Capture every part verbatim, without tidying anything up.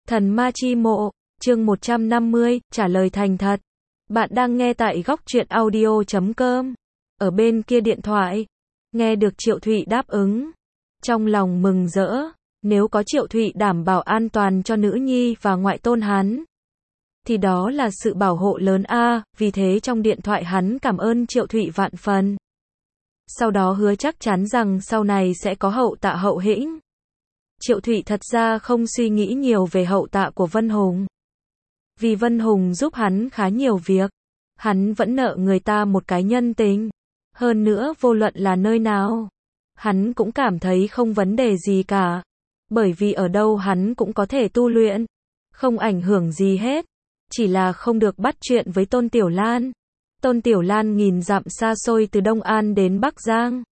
Thần ma chi mộ, chương một trăm năm mươi, trả lời thành thật. Bạn đang nghe tại góc truyện audio chấm com. Ở bên kia điện thoại, nghe được Triệu Thụy đáp ứng. Trong lòng mừng rỡ, nếu có Triệu Thụy đảm bảo an toàn cho nữ nhi và ngoại tôn hắn, thì đó là sự bảo hộ lớn a, vì thế trong điện thoại hắn cảm ơn Triệu Thụy vạn phần. Sau đó hứa chắc chắn rằng sau này sẽ có hậu tạ hậu hĩnh. Triệu Thụy thật ra không suy nghĩ nhiều về hậu tạ của Vân Hùng. Vì Vân Hùng giúp hắn khá nhiều việc. Hắn vẫn nợ người ta một cái nhân tình. Hơn nữa vô luận là nơi nào, hắn cũng cảm thấy không vấn đề gì cả. Bởi vì ở đâu hắn cũng có thể tu luyện. Không ảnh hưởng gì hết. Chỉ là không được bắt chuyện với Tôn Tiểu Lan. Tôn Tiểu Lan nghìn dặm xa xôi từ Đông An đến Bắc Giang.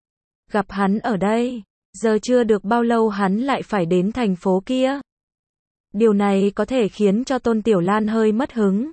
Gặp hắn ở đây. Giờ chưa được bao lâu hắn lại phải đến thành phố kia. Điều này có thể khiến cho Tôn Tiểu Lan hơi mất hứng.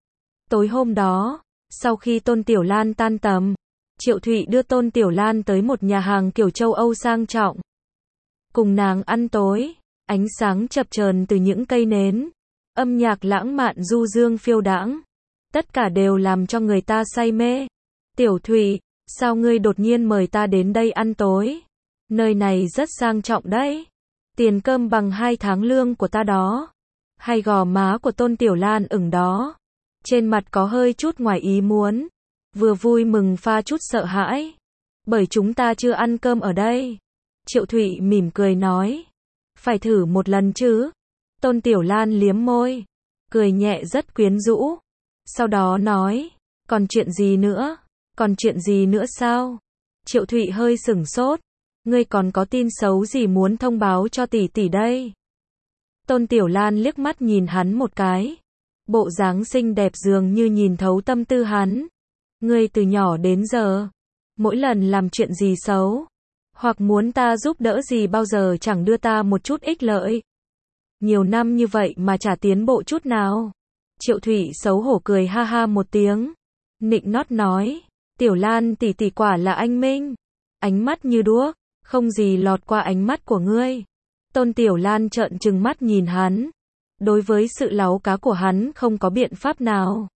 Tối hôm đó, sau khi Tôn Tiểu Lan tan tầm, Triệu Thụy đưa Tôn Tiểu Lan tới một nhà hàng kiểu châu Âu sang trọng. Cùng nàng ăn tối, ánh sáng chập chờn từ những cây nến, âm nhạc lãng mạn du dương phiêu đãng. Tất cả đều làm cho người ta say mê. Tiểu Thụy, sao ngươi đột nhiên mời ta đến đây ăn tối? Nơi này rất sang trọng đấy. Tiền cơm bằng hai tháng lương của ta đó. Hay gò má của Tôn Tiểu Lan ửng đó. Trên mặt có hơi chút ngoài ý muốn. Vừa vui mừng pha chút sợ hãi. Bởi chúng ta chưa ăn cơm ở đây. Triệu Thụy mỉm cười nói. Phải thử một lần chứ. Tôn Tiểu Lan liếm môi. Cười nhẹ rất quyến rũ. Sau đó nói. Còn chuyện gì nữa? Còn chuyện gì nữa sao? Triệu Thụy hơi sửng sốt. Ngươi còn có tin xấu gì muốn thông báo cho tỷ tỷ đây? Tôn Tiểu Lan liếc mắt nhìn hắn một cái. Bộ dáng xinh đẹp dường như nhìn thấu tâm tư hắn. Ngươi từ nhỏ đến giờ, mỗi lần làm chuyện gì xấu, hoặc muốn ta giúp đỡ gì bao giờ chẳng đưa ta một chút ích lợi. Nhiều năm như vậy mà chả tiến bộ chút nào. Triệu Thụy xấu hổ cười ha ha một tiếng. Nịnh nót nói. Tiểu Lan tỷ tỷ quả là anh minh. Ánh mắt như đuốc. Không gì lọt qua ánh mắt của ngươi. Tôn Tiểu Lan trợn trừng mắt nhìn hắn. Đối với sự láu cá của hắn không có biện pháp nào.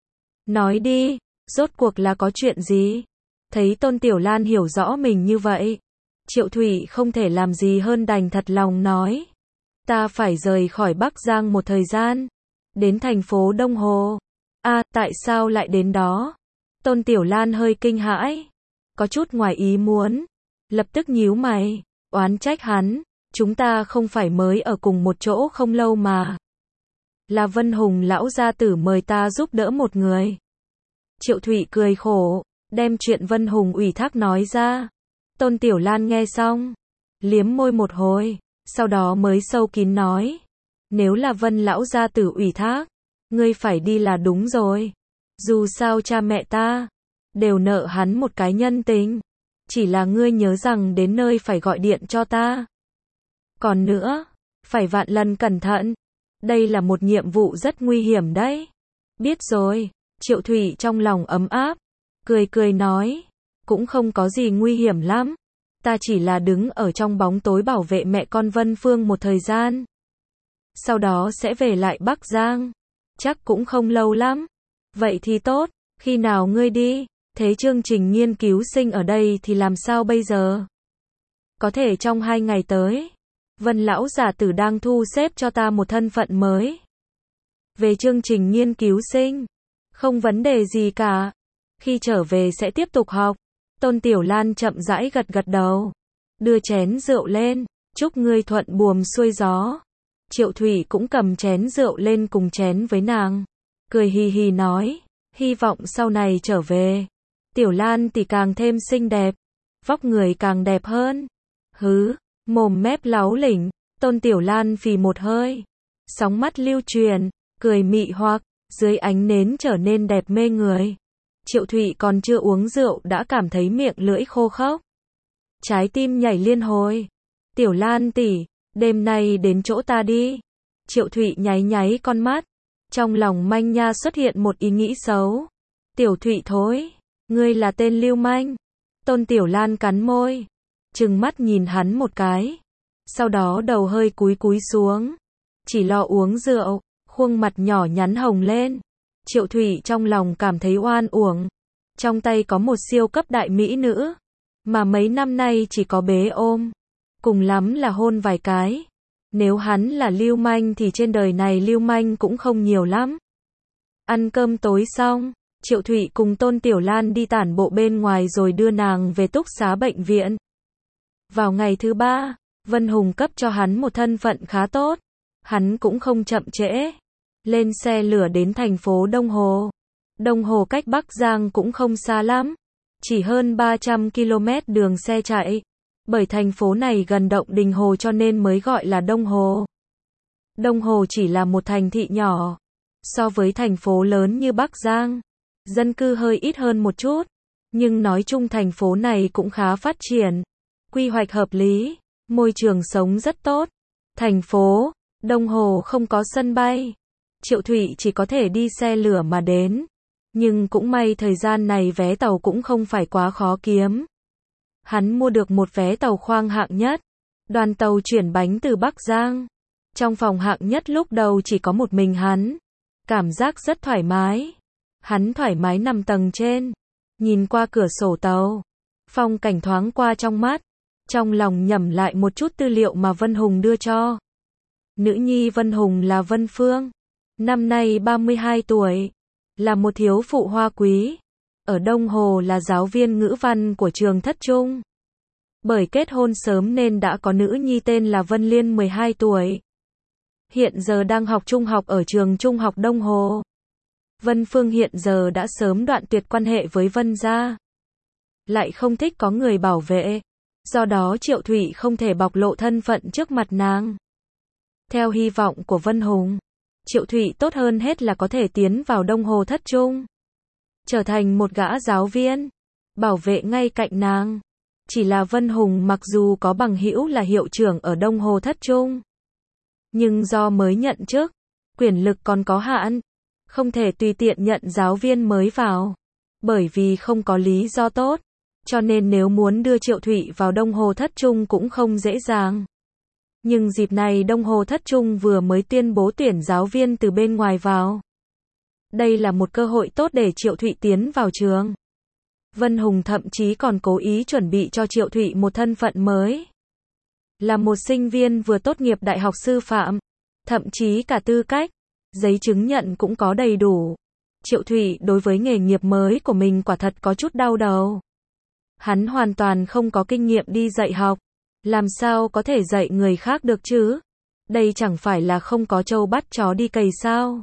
Nói đi, rốt cuộc là có chuyện gì? Thấy Tôn Tiểu Lan hiểu rõ mình như vậy, Triệu Thụy không thể làm gì hơn đành thật lòng nói. Ta phải rời khỏi Bắc Giang một thời gian. Đến thành phố Đông Hồ. À, tại sao lại đến đó? Tôn Tiểu Lan hơi kinh hãi. Có chút ngoài ý muốn. Lập tức nhíu mày, oán trách hắn, chúng ta không phải mới ở cùng một chỗ không lâu mà. Là Vân Hùng lão gia tử mời ta giúp đỡ một người. Triệu Thụy cười khổ, đem chuyện Vân Hùng ủy thác nói ra. Tôn Tiểu Lan nghe xong, liếm môi một hồi, sau đó mới sâu kín nói. Nếu là Vân lão gia tử ủy thác, ngươi phải đi là đúng rồi. Dù sao cha mẹ ta đều nợ hắn một cái nhân tình. Chỉ là ngươi nhớ rằng đến nơi phải gọi điện cho ta. Còn nữa, phải vạn lần cẩn thận. Đây là một nhiệm vụ rất nguy hiểm đấy. Biết rồi, Triệu Thụy trong lòng ấm áp. Cười cười nói, cũng không có gì nguy hiểm lắm. Ta chỉ là đứng ở trong bóng tối bảo vệ mẹ con Vân Phương một thời gian. Sau đó sẽ về lại Bắc Giang. Chắc cũng không lâu lắm. Vậy thì tốt, khi nào ngươi đi? Thế chương trình nghiên cứu sinh ở đây thì làm sao bây giờ? Có thể trong hai ngày tới. Vân lão giả tử đang thu xếp cho ta một thân phận mới. Về chương trình nghiên cứu sinh. Không vấn đề gì cả. Khi trở về sẽ tiếp tục học. Tôn Tiểu Lan chậm rãi gật gật đầu. Đưa chén rượu lên. Chúc ngươi thuận buồm xuôi gió. Triệu Thụy cũng cầm chén rượu lên cùng chén với nàng. Cười hì hì nói. Hy vọng sau này trở về. Tiểu Lan tỷ càng thêm xinh đẹp, vóc người càng đẹp hơn. Hứ, mồm mép láu lỉnh, Tôn Tiểu Lan phì một hơi. Sóng mắt lưu truyền, cười mị hoặc, dưới ánh nến trở nên đẹp mê người. Triệu Thụy còn chưa uống rượu đã cảm thấy miệng lưỡi khô khốc. Trái tim nhảy liên hồi. Tiểu Lan tỷ, đêm nay đến chỗ ta đi. Triệu Thụy nháy nháy con mắt. Trong lòng manh nha xuất hiện một ý nghĩ xấu. Tiểu Thụy thối. Ngươi là tên lưu manh. Tôn Tiểu Lan cắn môi. Trừng mắt nhìn hắn một cái. Sau đó đầu hơi cúi cúi xuống. chỉ lo uống rượu, khuôn mặt nhỏ nhắn hồng lên. Triệu Thụy trong lòng cảm thấy oan uổng. Trong tay có một siêu cấp đại mỹ nữ, mà mấy năm nay chỉ có bế ôm, cùng lắm là hôn vài cái. Nếu hắn là lưu manh thì trên đời này lưu manh cũng không nhiều lắm. Ăn cơm tối xong, Triệu Thụy cùng Tôn Tiểu Lan đi tản bộ bên ngoài rồi đưa nàng về túc xá bệnh viện. Vào ngày thứ ba, Vân Hùng cấp cho hắn một thân phận khá tốt. Hắn cũng không chậm trễ. Lên xe lửa đến thành phố Đông Hồ. Đông Hồ cách Bắc Giang cũng không xa lắm. Chỉ hơn ba trăm ki lô mét đường xe chạy. Bởi thành phố này gần động Đình Hồ cho nên mới gọi là Đông Hồ. Đông Hồ chỉ là một thành thị nhỏ. So với thành phố lớn như Bắc Giang, dân cư hơi ít hơn một chút. Nhưng nói chung thành phố này cũng khá phát triển. Quy hoạch hợp lý, môi trường sống rất tốt. Thành phố Đông Hồ không có sân bay. Triệu Thụy chỉ có thể đi xe lửa mà đến. Nhưng cũng may thời gian này vé tàu cũng không phải quá khó kiếm. Hắn mua được một vé tàu khoang hạng nhất. Đoàn tàu chuyển bánh từ Bắc Giang. Trong phòng hạng nhất lúc đầu chỉ có một mình hắn. Cảm giác rất thoải mái. Hắn thoải mái nằm tầng trên. Nhìn qua cửa sổ tàu. Phong cảnh thoáng qua trong mắt. Trong lòng nhẩm lại một chút tư liệu mà Vân Hùng đưa cho. Nữ nhi Vân Hùng là Vân Phương. Năm nay ba mươi hai tuổi. Là một thiếu phụ hoa quý. Ở Đông Hồ là giáo viên ngữ văn của trường Thất Trung. Bởi kết hôn sớm nên đã có nữ nhi tên là Vân Liên mười hai tuổi. Hiện giờ đang học trung học ở trường Trung học Đông Hồ. Vân Phương hiện giờ đã sớm đoạn tuyệt quan hệ với Vân gia. Lại không thích có người bảo vệ. Do đó Triệu Thụy không thể bộc lộ thân phận trước mặt nàng. Theo hy vọng của Vân Hùng, Triệu Thụy tốt hơn hết là có thể tiến vào Đông Hồ Thất Trung. Trở thành một gã giáo viên. Bảo vệ ngay cạnh nàng. Chỉ là Vân Hùng mặc dù có bằng hữu là hiệu trưởng ở Đông Hồ Thất Trung. Nhưng do mới nhận chức, quyền lực còn có hạn. Không thể tùy tiện nhận giáo viên mới vào. Bởi vì không có lý do tốt. Cho nên nếu muốn đưa Triệu Thụy vào Đông Hồ Thất Trung cũng không dễ dàng. Nhưng dịp này Đông Hồ Thất Trung vừa mới tuyên bố tuyển giáo viên từ bên ngoài vào. Đây là một cơ hội tốt để Triệu Thụy tiến vào trường. Vân Hùng thậm chí còn cố ý chuẩn bị cho Triệu Thụy một thân phận mới. Là một sinh viên vừa tốt nghiệp đại học sư phạm. Thậm chí cả tư cách, giấy chứng nhận cũng có đầy đủ. Triệu Thụy đối với nghề nghiệp mới của mình quả thật có chút đau đầu. Hắn hoàn toàn không có kinh nghiệm đi dạy học. Làm sao có thể dạy người khác được chứ? Đây chẳng phải là không có trâu bắt chó đi cày sao?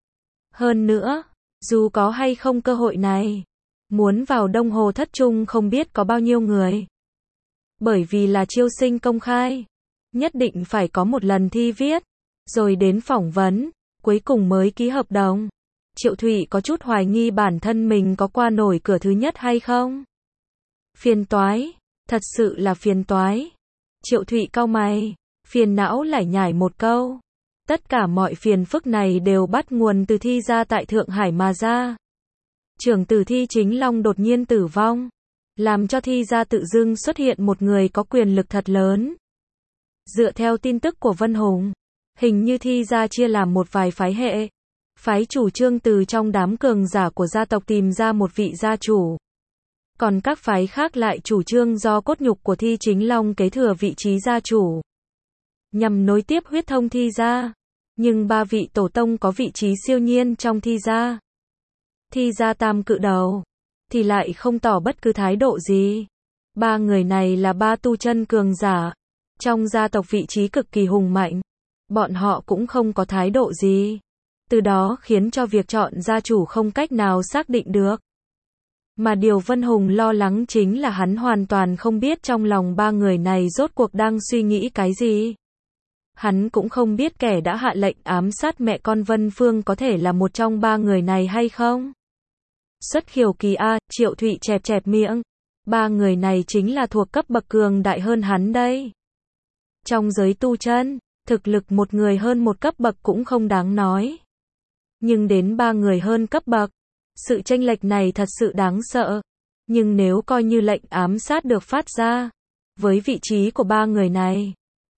Hơn nữa, dù có hay không cơ hội này, muốn vào Đông Hồ Thất Trung không biết có bao nhiêu người. Bởi vì là chiêu sinh công khai, nhất định phải có một lần thi viết, rồi đến phỏng vấn, cuối cùng mới ký hợp đồng. Triệu Thụy có chút hoài nghi bản thân mình có qua nổi cửa thứ nhất hay không. Phiền toái, thật sự là phiền toái. Triệu Thụy cau mày, phiền não lải nhải một câu. Tất cả mọi phiền phức này đều bắt nguồn từ Thi gia tại Thượng Hải mà ra. Trưởng tử Thi Chính Long đột nhiên tử vong, làm cho Thi gia tự dưng xuất hiện một người có quyền lực thật lớn. Dựa theo tin tức của Vân Hùng, hình như Thi gia chia làm một vài phái hệ. Phái chủ trương từ trong đám cường giả của gia tộc tìm ra một vị gia chủ. Còn các phái khác lại chủ trương do cốt nhục của Thi Chính Long kế thừa vị trí gia chủ. Nhằm nối tiếp huyết thông Thi gia. Nhưng ba vị tổ tông có vị trí siêu nhiên trong Thi gia. Thi gia tam cự đầu. Thì lại không tỏ bất cứ thái độ gì. Ba người này là ba tu chân cường giả. Trong gia tộc vị trí cực kỳ hùng mạnh. Bọn họ cũng không có thái độ gì. Từ đó khiến cho việc chọn gia chủ không cách nào xác định được. Mà điều Vân Hùng lo lắng chính là hắn hoàn toàn không biết trong lòng ba người này rốt cuộc đang suy nghĩ cái gì. Hắn cũng không biết kẻ đã hạ lệnh ám sát mẹ con Vân Phương có thể là một trong ba người này hay không. Xuất khiếu kỳ a, Triệu Thụy chẹp chẹp miệng. Ba người này chính là thuộc cấp bậc cường đại hơn hắn đây. Trong giới tu chân, thực lực một người hơn một cấp bậc cũng không đáng nói. Nhưng đến ba người hơn cấp bậc, sự chênh lệch này thật sự đáng sợ. Nhưng nếu coi như lệnh ám sát được phát ra, với vị trí của ba người này,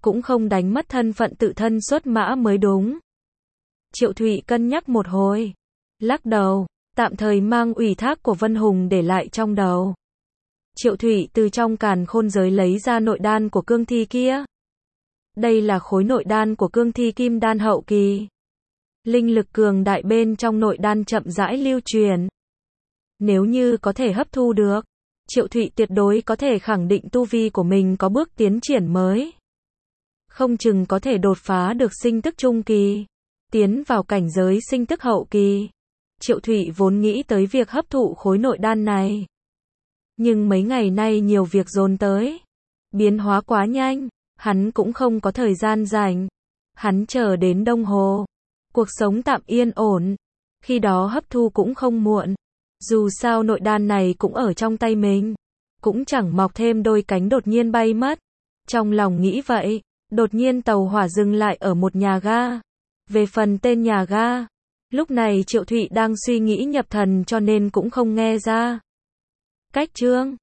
cũng không đánh mất thân phận tự thân xuất mã mới đúng. Triệu Thụy cân nhắc một hồi, lắc đầu, tạm thời mang ủy thác của Vân Hùng để lại trong đầu. Triệu Thụy từ trong càn khôn giới lấy ra nội đan của cương thi kia. Đây là khối nội đan của cương thi kim đan hậu kỳ. Linh lực cường đại bên trong nội đan chậm rãi lưu truyền. Nếu như có thể hấp thu được, Triệu Thụy tuyệt đối có thể khẳng định tu vi của mình có bước tiến triển mới. Không chừng có thể đột phá được sinh tức trung kỳ, tiến vào cảnh giới sinh tức hậu kỳ. Triệu Thụy vốn nghĩ tới việc hấp thụ khối nội đan này. Nhưng mấy ngày nay nhiều việc dồn tới. Biến hóa quá nhanh, hắn cũng không có thời gian rảnh. Hắn chờ đến Đông Hồ. Cuộc sống tạm yên ổn. Khi đó hấp thu cũng không muộn. Dù sao nội đan này cũng ở trong tay mình. Cũng chẳng mọc thêm đôi cánh đột nhiên bay mất. Trong lòng nghĩ vậy, đột nhiên tàu hỏa dừng lại ở một nhà ga. Về phần tên nhà ga, lúc này Triệu Thụy đang suy nghĩ nhập thần cho nên cũng không nghe ra. Cách chương